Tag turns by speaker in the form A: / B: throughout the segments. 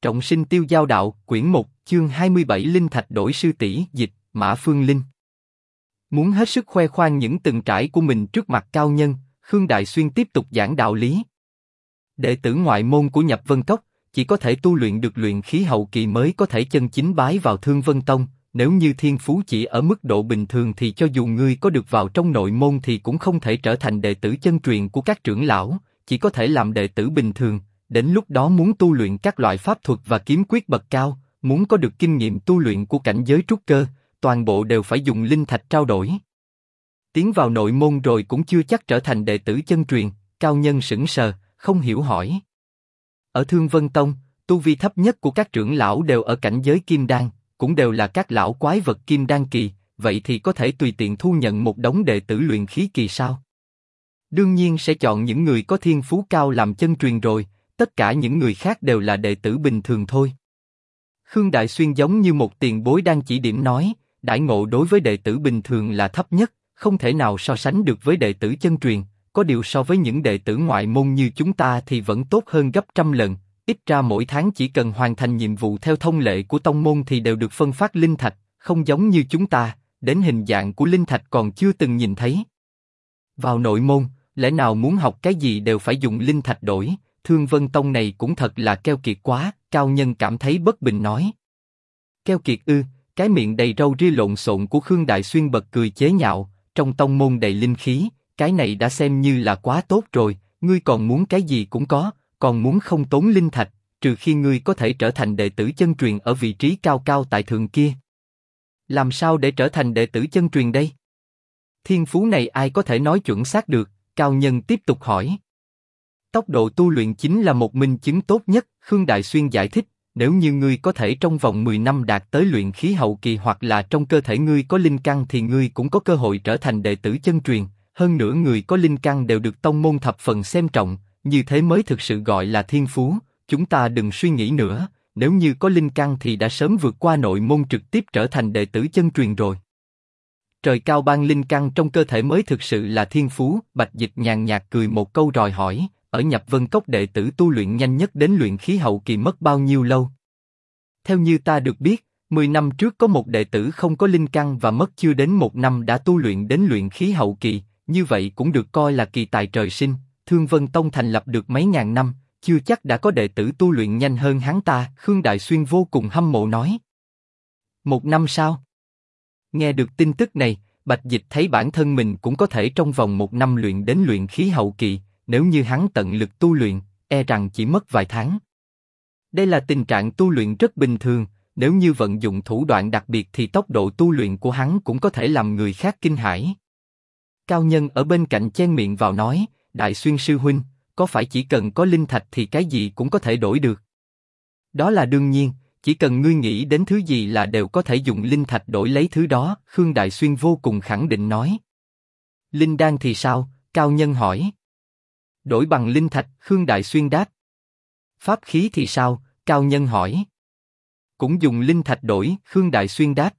A: Trọng sinh tiêu giao đạo, quyển 1, chương 27 Linh thạch đổi sư tỷ, dịch, Mã Phương Linh. Muốn hết sức khoe khoang những từng trải của mình trước mặt cao nhân, Khương Đại Xuyên tiếp tục giảng đạo lý. Đệ tử ngoại môn của Nhập Vân Cốc, chỉ có thể tu luyện được luyện khí hậu kỳ mới có thể chân chính bái vào Thương Vân Tông. Nếu như thiên phú chỉ ở mức độ bình thường thì cho dù ngươi có được vào trong nội môn thì cũng không thể trở thành đệ tử chân truyền của các trưởng lão, chỉ có thể làm đệ tử bình thường. Đến lúc đó muốn tu luyện các loại pháp thuật và kiếm quyết bậc cao, muốn có được kinh nghiệm tu luyện của cảnh giới trúc cơ, toàn bộ đều phải dùng linh thạch trao đổi. Tiến vào nội môn rồi cũng chưa chắc trở thành đệ tử chân truyền. Cao nhân sững sờ, không hiểu hỏi. Ở Thương Vân Tông, tu vi thấp nhất của các trưởng lão đều ở cảnh giới kim đan, cũng đều là các lão quái vật kim đan kỳ, vậy thì có thể tùy tiện thu nhận một đống đệ tử luyện khí kỳ sao? Đương nhiên sẽ chọn những người có thiên phú cao làm chân truyền rồi, tất cả những người khác đều là đệ tử bình thường thôi. Khương Đại Xuyên giống như một tiền bối đang chỉ điểm nói, đãi ngộ đối với đệ tử bình thường là thấp nhất, không thể nào so sánh được với đệ tử chân truyền, có điều so với những đệ tử ngoại môn như chúng ta thì vẫn tốt hơn gấp trăm lần. Ít ra mỗi tháng chỉ cần hoàn thành nhiệm vụ theo thông lệ của tông môn thì đều được phân phát linh thạch, không giống như chúng ta, đến hình dạng của linh thạch còn chưa từng nhìn thấy. Vào nội môn, lẽ nào muốn học cái gì đều phải dùng linh thạch đổi, Thương Vân Tông này cũng thật là keo kiệt quá, cao nhân cảm thấy bất bình nói. Keo kiệt ư? Cái miệng đầy râu ria lộn xộn của Khương Đại Xuyên bật cười chế nhạo, trong tông môn đầy linh khí, cái này đã xem như là quá tốt rồi, ngươi còn muốn cái gì cũng có. Còn muốn không tốn linh thạch, trừ khi ngươi có thể trở thành đệ tử chân truyền ở vị trí cao cao tại thượng kia. Làm sao để trở thành đệ tử chân truyền đây? Thiên phú này ai có thể nói chuẩn xác được? Cao nhân tiếp tục hỏi. Tốc độ tu luyện chính là một minh chứng tốt nhất, Khương Đại Xuyên giải thích. Nếu như ngươi có thể trong vòng 10 năm đạt tới luyện khí hậu kỳ hoặc là trong cơ thể ngươi có linh căn thì ngươi cũng có cơ hội trở thành đệ tử chân truyền. Hơn nữa người có linh căn đều được tông môn thập phần xem trọng. Như thế mới thực sự gọi là thiên phú. Chúng ta đừng suy nghĩ nữa, nếu như có linh căn thì đã sớm vượt qua nội môn trực tiếp trở thành đệ tử chân truyền rồi. Trời cao ban linh căn trong cơ thể mới thực sự là thiên phú. Bạch Dịch nhàn nhạt cười một câu rồi hỏi, ở Nhập Vân Cốc đệ tử tu luyện nhanh nhất đến luyện khí hậu kỳ mất bao nhiêu lâu? Theo như ta được biết, 10 năm trước có một đệ tử không có linh căn và mất chưa đến 1 năm đã tu luyện đến luyện khí hậu kỳ, như vậy cũng được coi là kỳ tài trời sinh. Thương Vân Tông thành lập được mấy ngàn năm, chưa chắc đã có đệ tử tu luyện nhanh hơn hắn ta. Khương Đại Xuyên vô cùng hâm mộ nói. 1 năm sao? Nghe được tin tức này, Bạch Dịch thấy bản thân mình cũng có thể trong vòng 1 năm luyện đến luyện khí hậu kỳ, nếu như hắn tận lực tu luyện, e rằng chỉ mất vài tháng. Đây là tình trạng tu luyện rất bình thường, nếu như vận dụng thủ đoạn đặc biệt thì tốc độ tu luyện của hắn cũng có thể làm người khác kinh hãi. Cao nhân ở bên cạnh chen miệng vào nói, Đại Xuyên sư huynh, có phải chỉ cần có linh thạch thì cái gì cũng có thể đổi được? Đó là đương nhiên, chỉ cần ngươi nghĩ đến thứ gì là đều có thể dùng linh thạch đổi lấy thứ đó, Khương Đại Xuyên vô cùng khẳng định nói. Linh đan thì sao? Cao nhân hỏi. Đổi bằng linh thạch, Khương Đại Xuyên đáp. Pháp khí thì sao? Cao nhân hỏi. Cũng dùng linh thạch đổi, Khương Đại Xuyên đáp.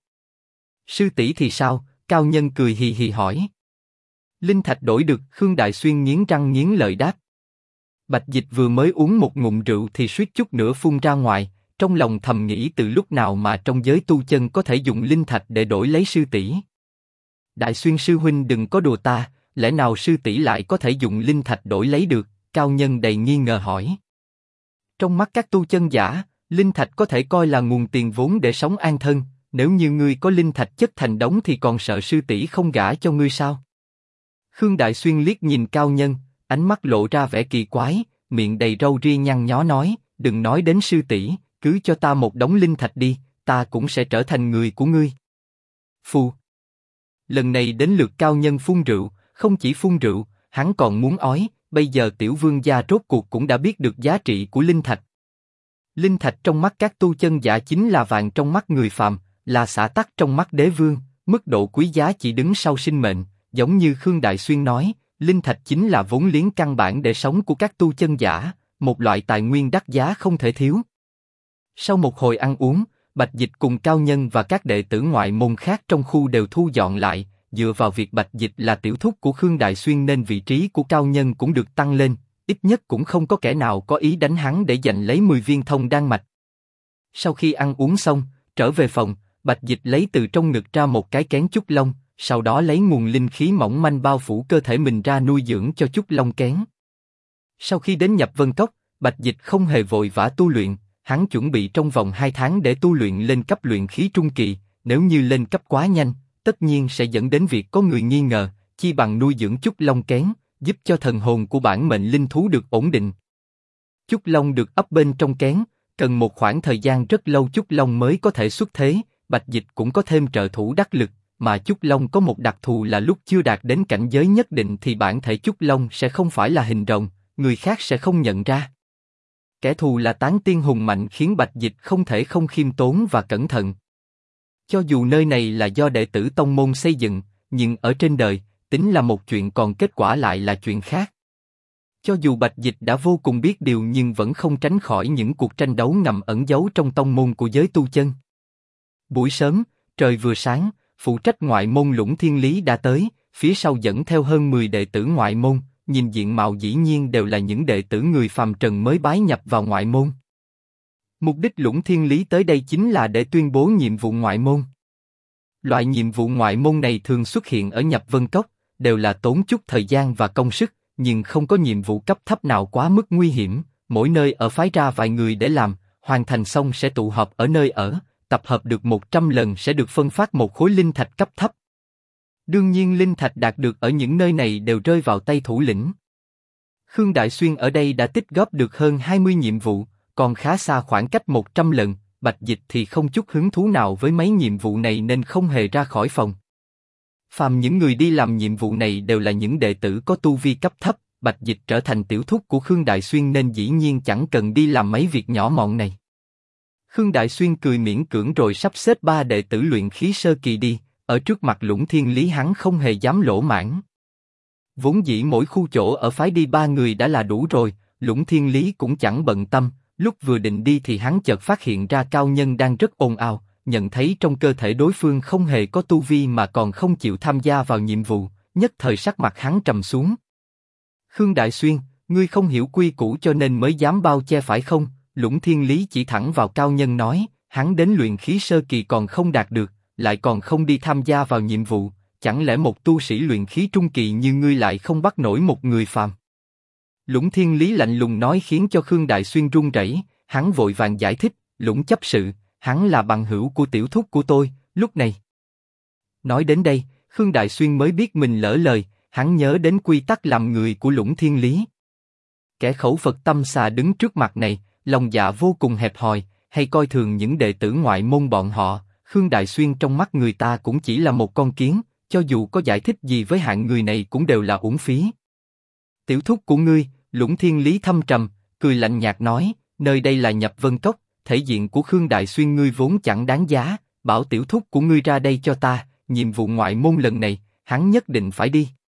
A: Sư tỷ thì sao? Cao nhân cười hì hì hỏi. Linh thạch đổi được, Khương Đại Xuyên nghiến răng nghiến lợi đáp. Bạch Dịch vừa mới uống một ngụm rượu thì suýt chút nữa phun ra ngoài, trong lòng thầm nghĩ từ lúc nào mà trong giới tu chân có thể dùng linh thạch để đổi lấy sư tỷ. Đại Xuyên sư huynh đừng có đùa ta, lẽ nào sư tỷ lại có thể dùng linh thạch đổi lấy được? Cao nhân đầy nghi ngờ hỏi. Trong mắt các tu chân giả, linh thạch có thể coi là nguồn tiền vốn để sống an thân, nếu như ngươi có linh thạch chất thành đống thì còn sợ sư tỷ không gả cho ngươi sao? Khương Đại Xuyên liếc nhìn cao nhân, ánh mắt lộ ra vẻ kỳ quái, miệng đầy râu ria nhăn nhó nói, đừng nói đến sư tỷ, cứ cho ta một đống linh thạch đi, ta cũng sẽ trở thành người của ngươi. Phù. Lần này đến lượt cao nhân phun rượu, không chỉ phun rượu, hắn còn muốn ói, bây giờ tiểu vương gia rốt cuộc cũng đã biết được giá trị của linh thạch. Linh thạch trong mắt các tu chân giả chính là vàng trong mắt người phàm, là xả tắc trong mắt đế vương, mức độ quý giá chỉ đứng sau sinh mệnh. Giống như Khương Đại Xuyên nói, linh thạch chính là vốn liếng căn bản để sống của các tu chân giả, một loại tài nguyên đắt giá không thể thiếu. Sau một hồi ăn uống, Bạch Dịch cùng cao nhân và các đệ tử ngoại môn khác trong khu đều thu dọn lại, dựa vào việc Bạch Dịch là tiểu thúc của Khương Đại Xuyên nên vị trí của cao nhân cũng được tăng lên, ít nhất cũng không có kẻ nào có ý đánh hắn để giành lấy 10 viên thông đan mạch. Sau khi ăn uống xong, trở về phòng, Bạch Dịch lấy từ trong ngực ra một cái kén trúc long, sau đó lấy nguồn linh khí mỏng manh bao phủ cơ thể mình ra nuôi dưỡng cho trúc long kén. Sau khi đến Nhập Vân Cốc, Bạch Dịch không hề vội vã tu luyện, hắn chuẩn bị trong vòng 2 tháng để tu luyện lên cấp luyện khí trung kỳ, nếu như lên cấp quá nhanh, tất nhiên sẽ dẫn đến việc có người nghi ngờ, chi bằng nuôi dưỡng trúc long kén, giúp cho thần hồn của bản mệnh linh thú được ổn định. Trúc long được ấp bên trong kén, cần một khoảng thời gian rất lâu trúc long mới có thể xuất thế, Bạch Dịch cũng có thêm trợ thủ đắc lực, mà trúc long có một đặc thù là lúc chưa đạt đến cảnh giới nhất định thì bản thể trúc long sẽ không phải là hình rồng, người khác sẽ không nhận ra. Kẻ thù là tán tiên hùng mạnh khiến Bạch Dịch không thể không khiêm tốn và cẩn thận. Cho dù nơi này là do đệ tử tông môn xây dựng, nhưng ở trên đời, tính là một chuyện còn kết quả lại là chuyện khác. Cho dù Bạch Dịch đã vô cùng biết điều nhưng vẫn không tránh khỏi những cuộc tranh đấu ngầm ẩn giấu trong tông môn của giới tu chân. Buổi sớm, trời vừa sáng, phụ trách ngoại môn Lũng Thiên Lý đã tới, phía sau dẫn theo hơn 10 đệ tử ngoại môn, nhìn diện mạo dĩ nhiên đều là những đệ tử người phàm trần mới bái nhập vào ngoại môn. Mục đích Lũng Thiên Lý tới đây chính là để tuyên bố nhiệm vụ ngoại môn. Loại nhiệm vụ ngoại môn này thường xuất hiện ở Nhập Vân Cốc, đều là tốn chút thời gian và công sức, nhưng không có nhiệm vụ cấp thấp nào quá mức nguy hiểm, mỗi nơi ở phái ra vài người để làm, hoàn thành xong sẽ tụ họp ở nơi ở, tập hợp được 100 lần sẽ được phân phát một khối linh thạch cấp thấp. Đương nhiên linh thạch đạt được ở những nơi này đều rơi vào tay thủ lĩnh. Khương Đại Xuyên ở đây đã tích góp được hơn 20 nhiệm vụ, còn khá xa khoảng cách 100 lần, Bạch Dịch thì không chút hứng thú nào với mấy nhiệm vụ này nên không hề ra khỏi phòng. Phàm những người đi làm nhiệm vụ này đều là những đệ tử có tu vi cấp thấp, Bạch Dịch trở thành tiểu thúc của Khương Đại Xuyên nên dĩ nhiên chẳng cần đi làm mấy việc nhỏ mọn này. Khương Đại Xuyên cười miễn cưỡng rồi sắp xếp 3 đệ tử luyện khí sơ kỳ đi, ở trước mặt Lũng Thiên Lý hắn không hề dám lỗ mãng. Vốn dĩ mỗi khu chỗ ở phái đi 3 người đã là đủ rồi, Lũng Thiên Lý cũng chẳng bận tâm, lúc vừa định đi thì hắn chợt phát hiện ra cao nhân đang rất ồn ào, nhận thấy trong cơ thể đối phương không hề có tu vi mà còn không chịu tham gia vào nhiệm vụ, nhất thời sắc mặt hắn trầm xuống. Khương Đại Xuyên, ngươi không hiểu quy củ cho nên mới dám bao che phải không? Lũng Thiên Lý chỉ thẳng vào cao nhân nói, hắn đến luyện khí sơ kỳ còn không đạt được, lại còn không đi tham gia vào nhiệm vụ, chẳng lẽ một tu sĩ luyện khí trung kỳ như ngươi lại không bắt nổi một người phàm? Lũng Thiên Lý lạnh lùng nói khiến cho Khương Đại Xuyên run rẩy, hắn vội vàng giải thích, Lũng chấp sự, hắn là bằng hữu của tiểu thúc của tôi, lúc này. Nói đến đây, Khương Đại Xuyên mới biết mình lỡ lời, hắn nhớ đến quy tắc làm người của Lũng Thiên Lý. Kẻ khẩu Phật tâm xà đứng trước mặt này, lòng dạ vô cùng hẹp hòi, hay coi thường những đệ tử ngoại môn bọn họ, Khương Đại Xuyên trong mắt người ta cũng chỉ là một con kiến, cho dù có giải thích gì với hạng người này cũng đều là uổng phí. Tiểu thúc của ngươi, Lũng Thiên Lý thâm trầm, cười lạnh nhạt nói, nơi đây là Nhập Vân Cốc, thể diện của Khương Đại Xuyên ngươi vốn chẳng đáng giá, bảo tiểu thúc của ngươi ra đây cho ta, nhiệm vụ ngoại môn lần này, hắn nhất định phải đi.